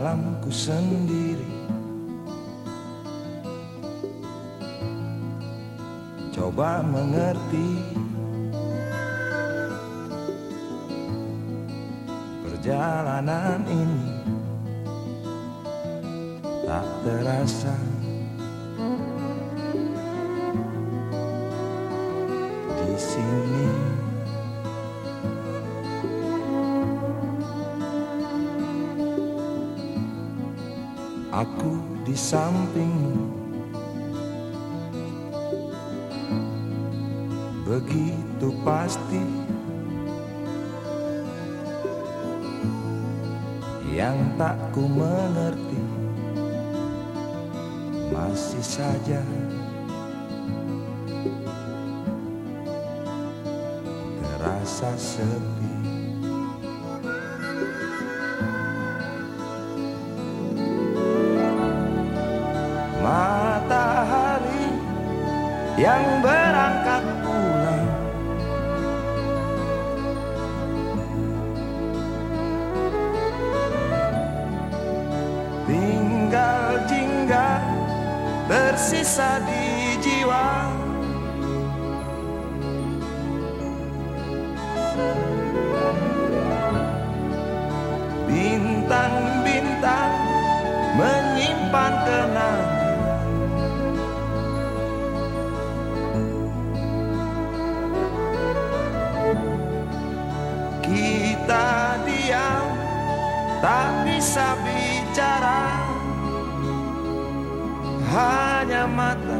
alamku sendiri. Coba mengerti perjalanan ini tak terasa di sini. Aku di sampingmu, begitu pasti. Yang tak ku mengerti masih saja terasa sepi. Matahari yang berangkat pulang, tinggal jingga tersisa di jiwa. Bintang-bintang menyimpan kenangan. Kita diam, tak bisa bicara, hanya mata,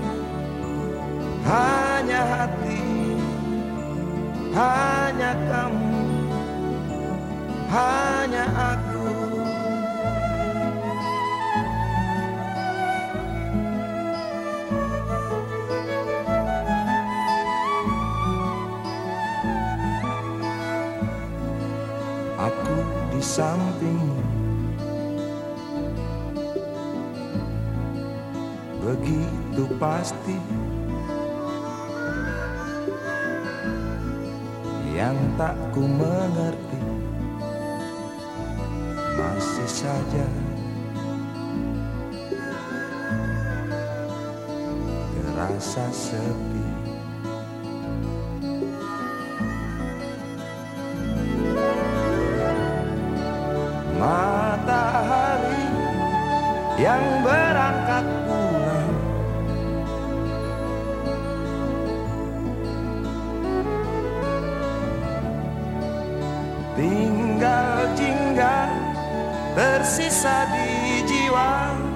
hanya hati, hanya kamu, hanya aku. Aku di sampingmu, begitu pasti. Yang tak ku mengerti masih saja terasa sepi. Matahari yang berangkat pulang, tinggal jingga tersisa di jiwa.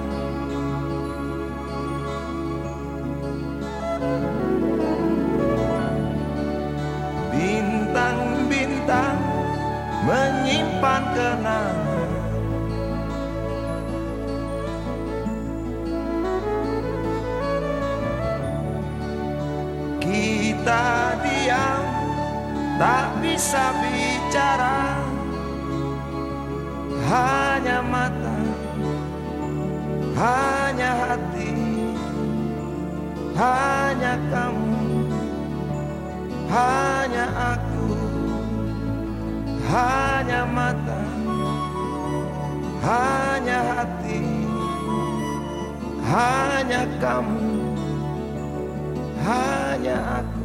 Bintang-bintang menyimpan kenangan. Kita diam, tak bisa bicara, hanya mata, hanya hati, hanya kamu, hanya aku, hanya mata, hanya hati, hanya kamu, hanya aku.